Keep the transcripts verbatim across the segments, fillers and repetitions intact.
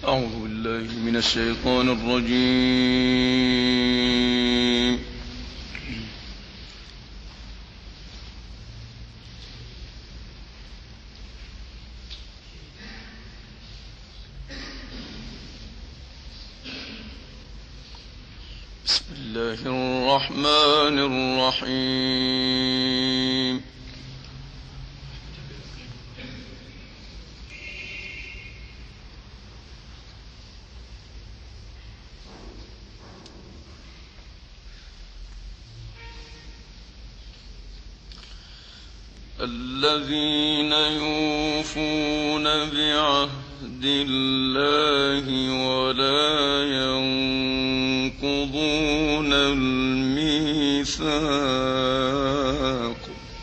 أعوذ بالله من الشيطان الرجيم. بسم الله الرحمن الرحيم. الذين يوفون بعهد الله ولا ينقضون الميثاق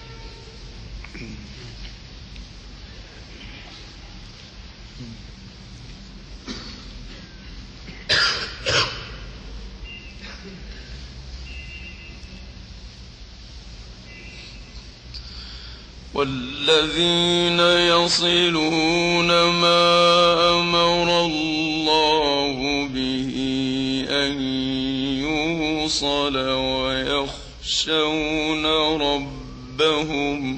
والذين يصلون ما أمر الله به أن يوصل ويخشون ربهم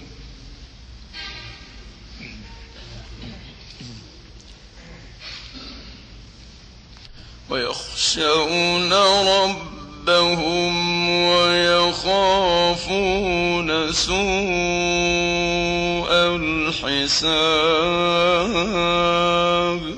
ويخشون ربهم ويخافون سوء الحساب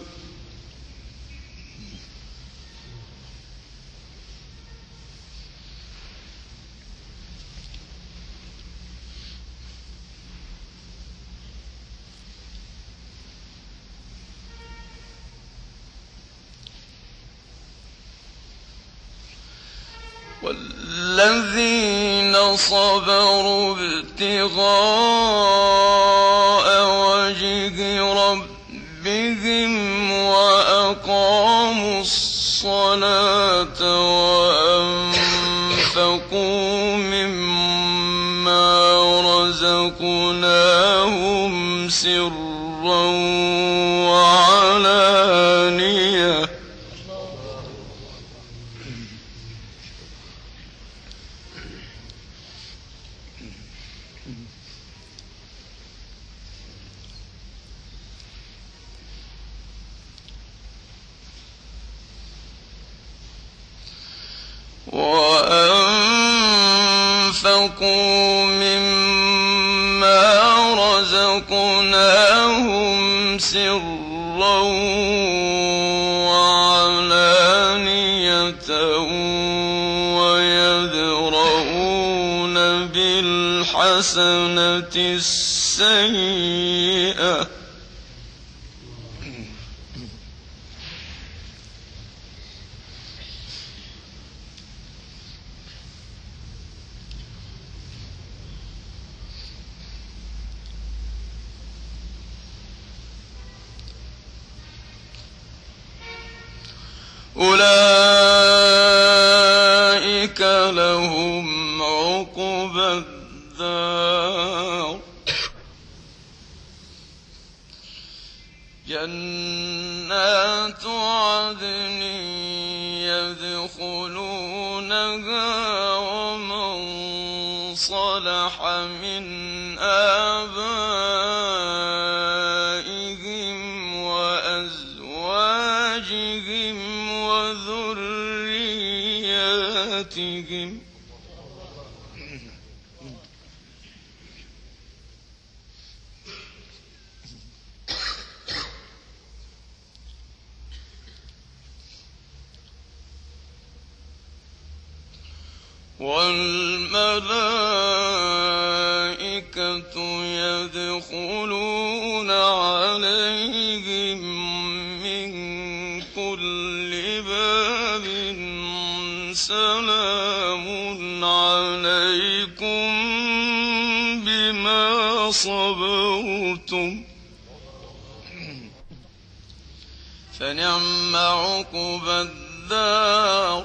والذين صبروا ابتغاء وجه ربهم وأقاموا الصلاة وأنفقوا مما رزقناهم سرا وعلانية وأنفقوا مما رزقناهم سرا وعلانية ويدرؤون بالحسنة السيئة أولئك لهم عقبى الدار جنات عدن يدخلونها ومن صلح من آبائهم وأزواجهم وذرياتهم والملائكة يدخلون عليهم من كل باب سلام عليكم بما صبرتم فنعم عقبى الدار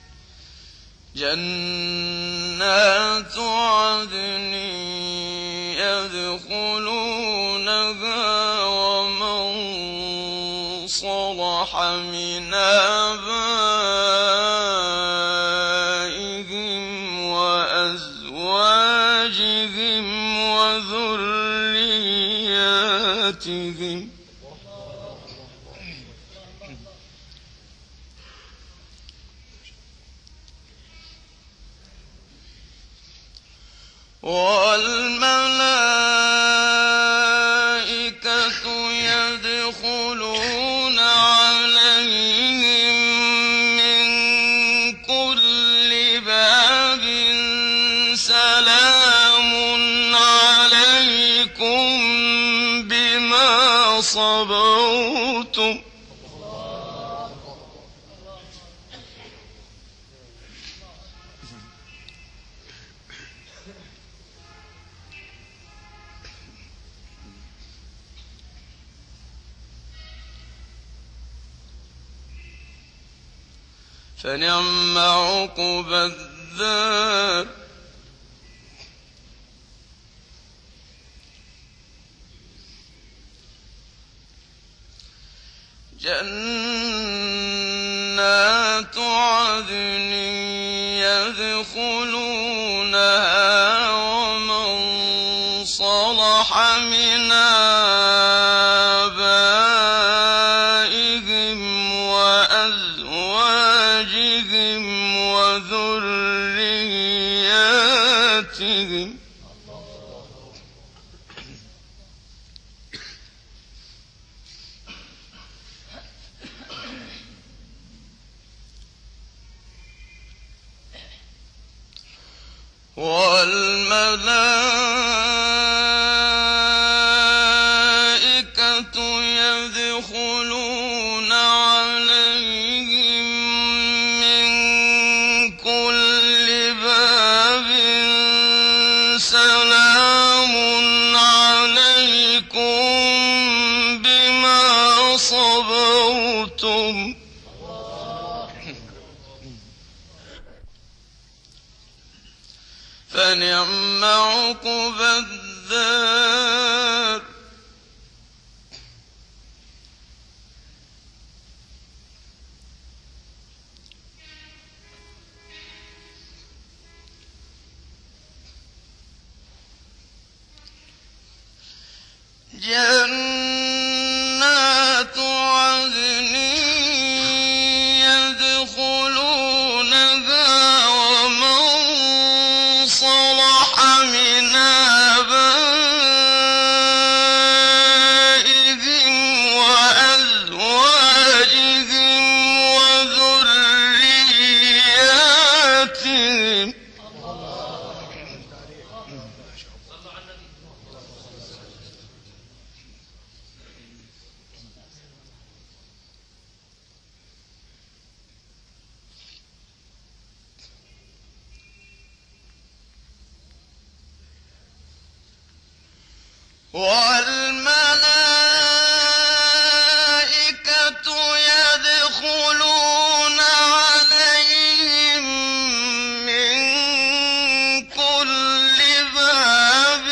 جنات عدن يدخلونها ومن صلح من آبائهم وأزواجهم وذرياتهم والملائكة يدخلون عليهم من كل باب سلام عليكم بما صبرتم فنعم عقبى الدار جنات عدن يدخلونها ومن صلح من آبائهم وأزواجهم وذرياتهم والملائكة يدخلون عليهم من كل باب سلام عليكم بما صبرتم فنعم عقبى الدار جنات عدن يدخلونها ومن صلح من آبائهم وأزواجهم وذرياتهم والملائكة يدخلون عليهم من كل باب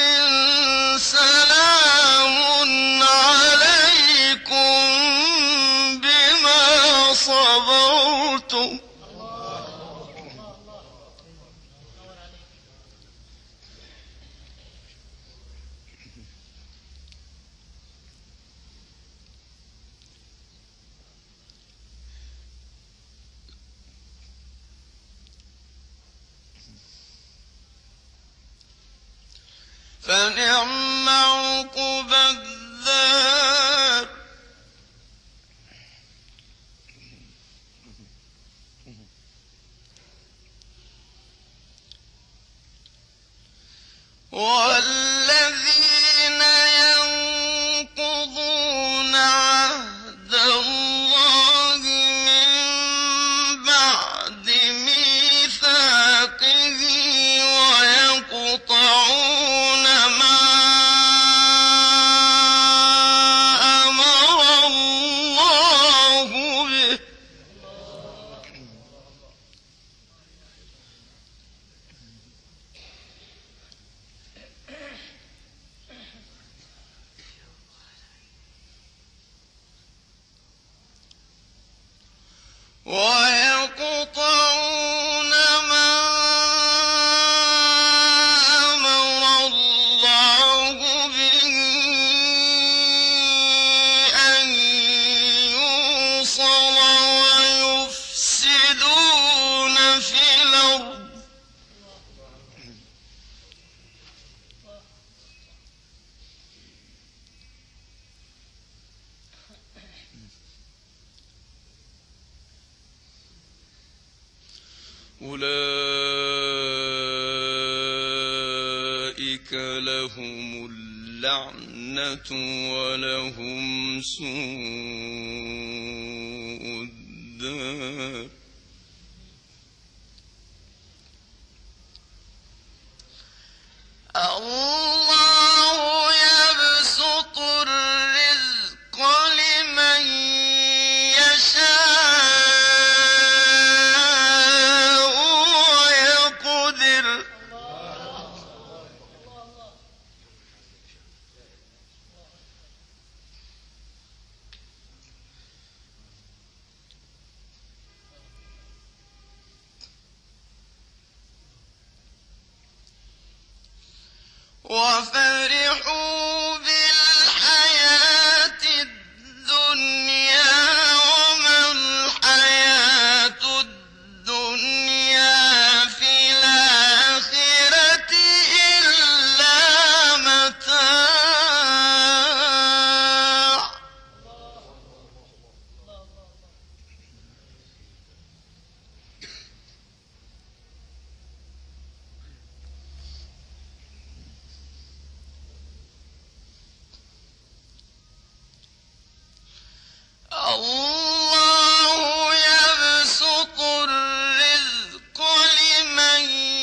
سلام عليكم بما صبرتم فنعم عقبى الدار والذين ينقضون عهد الله من بعد ميثاقه ويقطعون ما أولئك لهم اللعنة ولهم سوء الدار. الله يبسط الرزق لمن يشاء ويقدر. وفرحوا بالحياة الدنيا وما الحياة الدنيا في الآخرة إلا متاع. الله يبسط الرزق لمن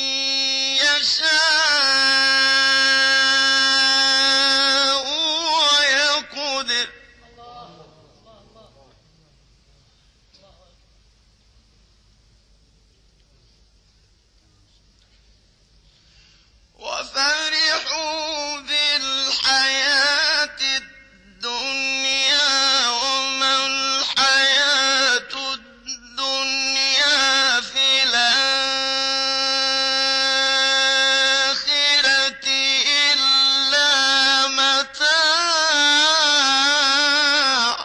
يشاء ويقدر. وفرحوا بالحياة الدنيا وما الحياة الدنيا في الآخرة إلا متاع.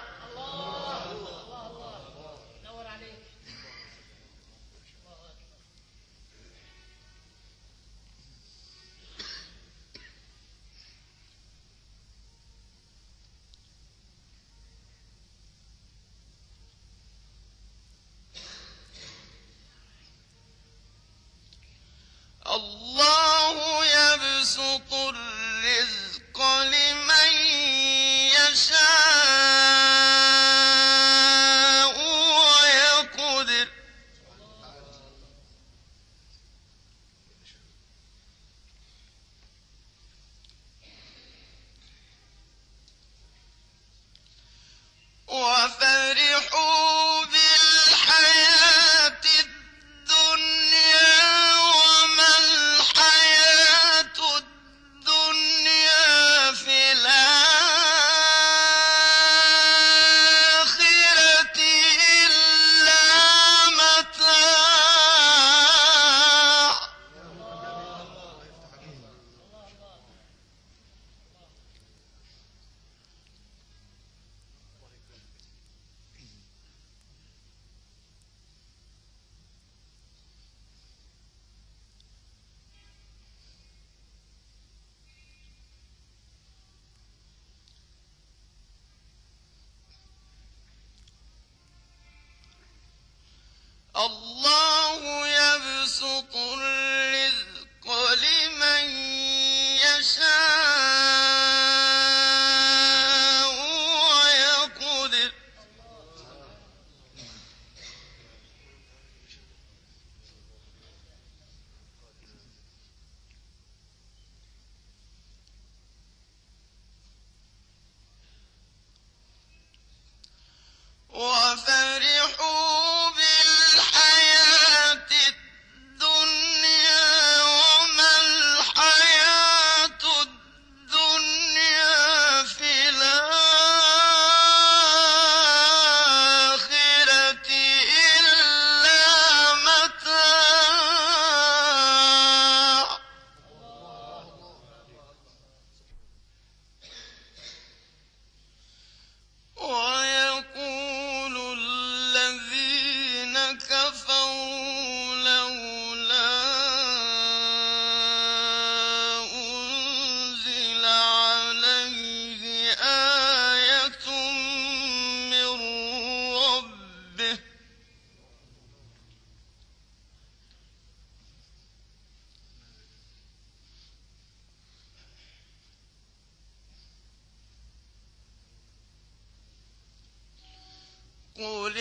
الله يبسط الرزق لمن يشاء ويقدر. وفرحوا بالحياة الدنيا وما الحياة الدنيا في الآخرة إلا متاع. الله يبسط الرزق لمن يشاء ويقدر. وفرحوا بالحياة قل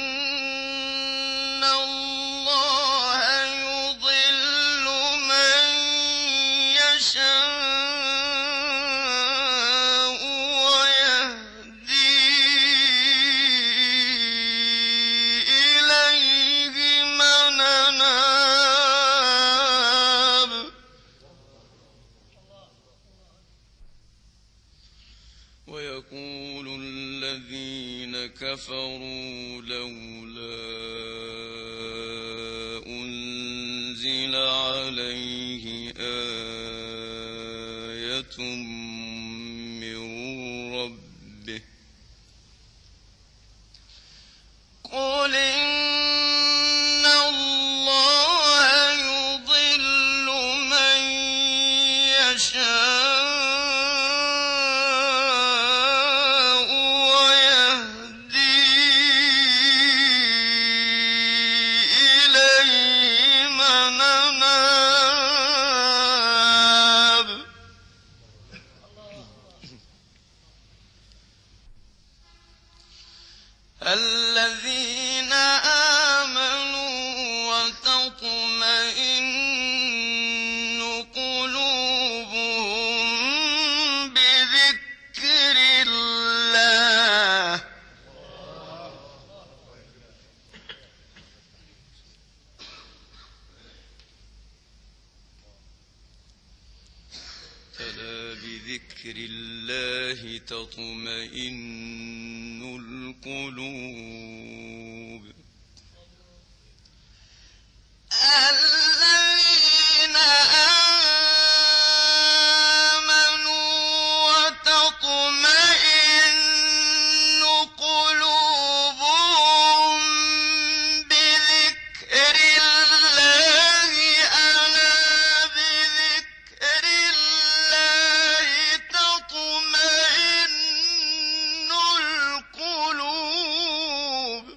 إن الله يضل من يشاء ويهدي إليه من أناب ويقول الذين كفروا لولا أنزل عليه آية من ربه قل إن الله يضل من يشاء الذين آمنوا وتطمئن قلوبهم بذكر الله ألا بذكر الله تطمئن القلوب الذين آمنوا وتطمئن قلوبهم بذكر الله ألا بذكر الله تطمئن القلوب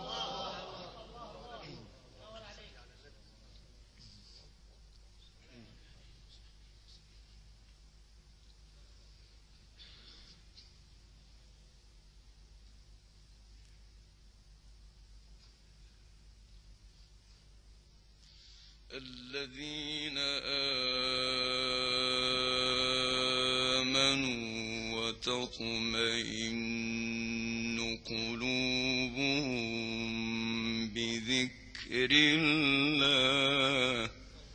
الذين آمنوا وتطمئن قلوبهم بذكر الله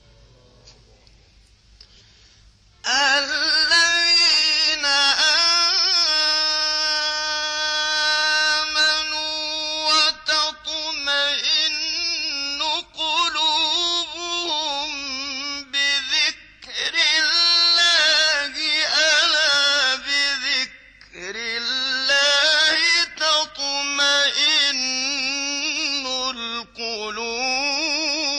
الذين آمنوا وتطمئن قلوبهم بذكر الله ألا بذكر الله تطمئن القلوب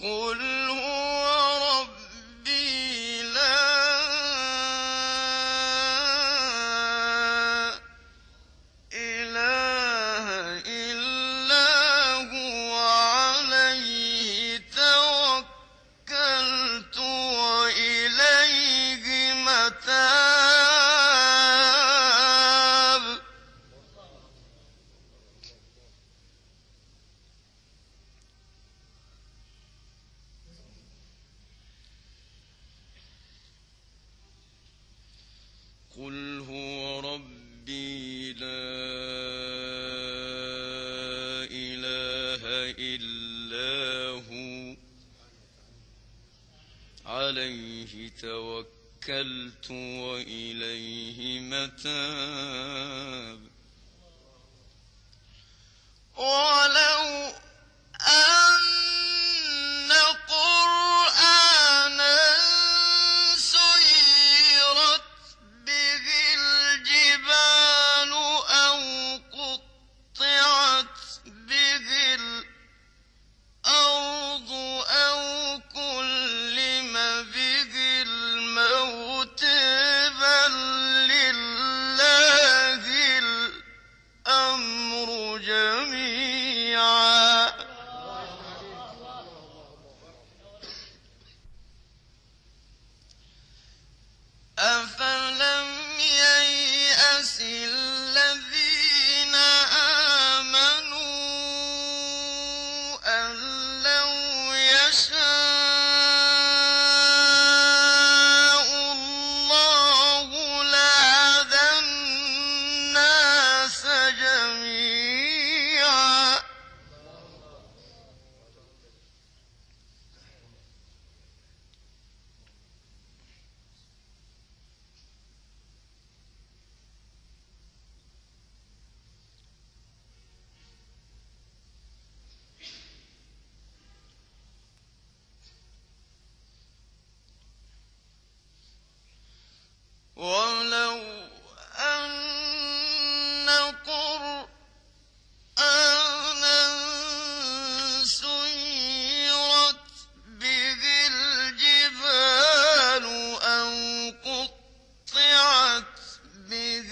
قل هو ربي لا إله إلا هو عليه توكلت وإليه متاب قل هو ربي لا إله إلا هو عليه توكلت وإليه متاب ولو أن قرآنا سيرت به الجبال أو قطعت به الأرض أو كلم به الموت بل لله الأمر جميعا أفلم ييأس الذين آمنوا أن لو يشاء الله لهدى الناس جميعا ولو أن قرآنا سيرت به الجبال أو قطعت به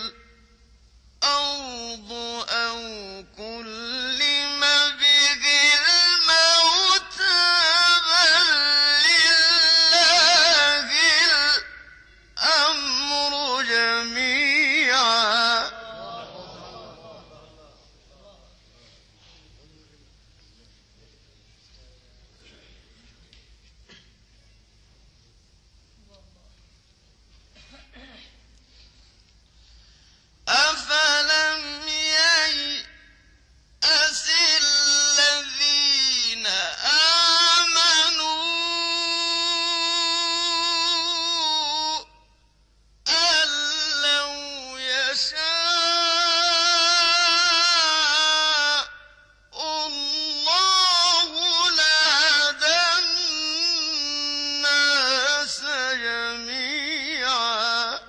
الأرض أو كلم به الموت بل لله الأمر جميعا أفلم ييأس الذين آمنوا أن لو يشاء الله لهدى الناس جميعا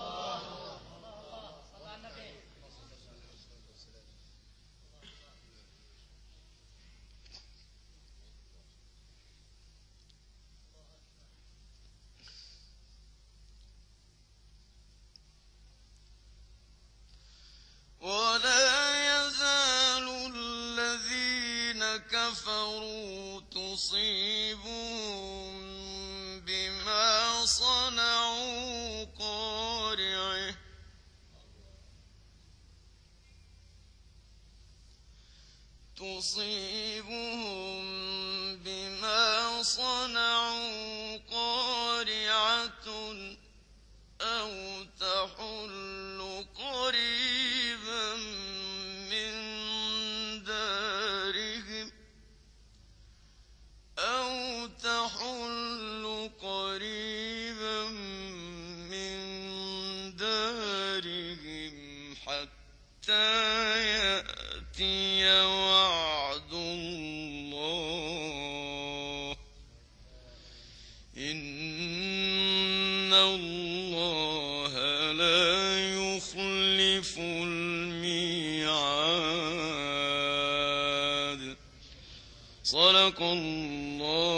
ولا يزال الذين كفروا تصيبهم بما صنعوا قارعة تصيبهم بما صنعوا قارعة أو تحل قريبا من دارهم أو تحل قريبا من دارهم حتى يأتي وعد الله إن الله لا يخلف الميعاد صدق الله